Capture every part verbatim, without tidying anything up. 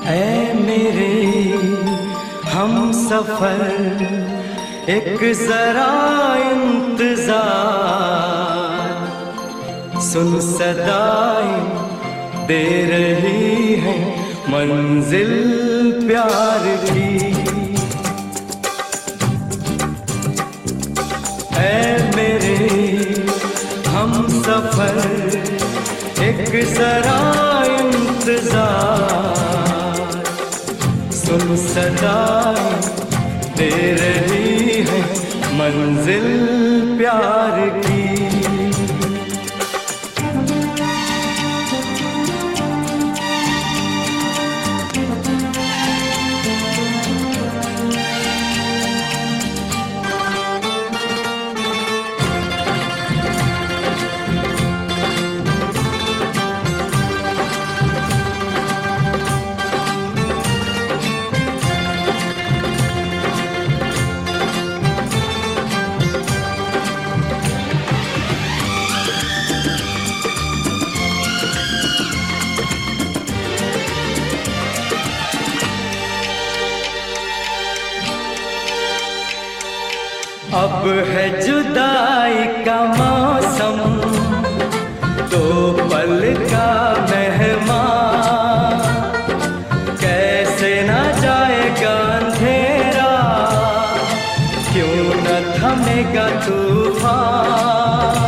ऐ मेरे हम सफर एक जरा इंतजार, सुन सदाएं दे रही है मंजिल प्यार की। ऐ मेरे हम सफर एक जरा इंतजार, सुन सदाएं दे रही है मंजिल प्यार की। अब है जुदाई का मौसम, दो पल का मेहमान, कैसे ना जाएगा अंधेरा, क्यों न थमेगा तूफान।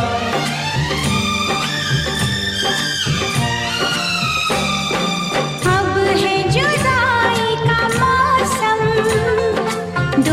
अब है जुदाई का मौसम, दो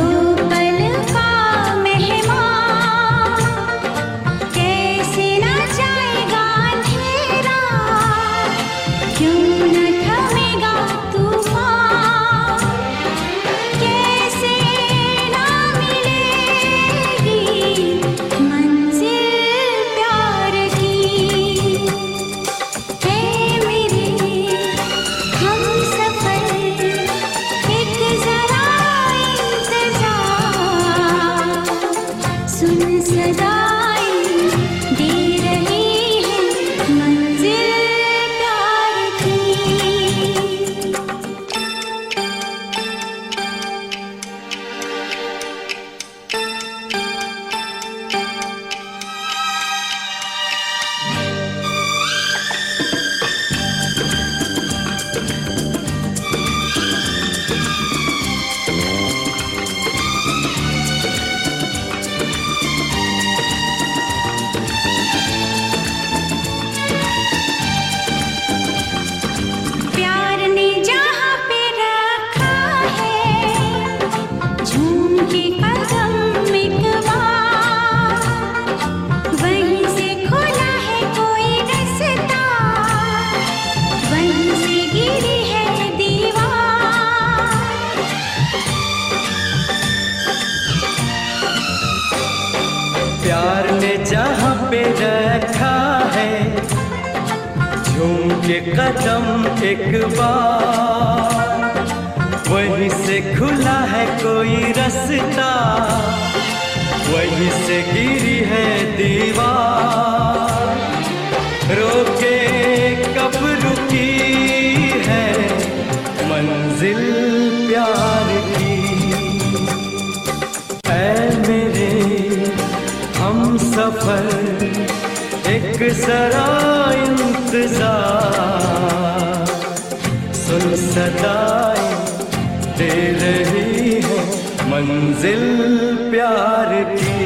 प्यार ने जहाँ पे रखा है, झूम के कदम एक बार, वहीं से खुला है कोई रास्ता, वहीं से गिरी है दीवार। रोके कब रुकी है मंजिल प्यार की। ऐ मेरे हम सफर एक जरा इंतजार, सुन सदाएं दे रही है मंजिल प्यार की।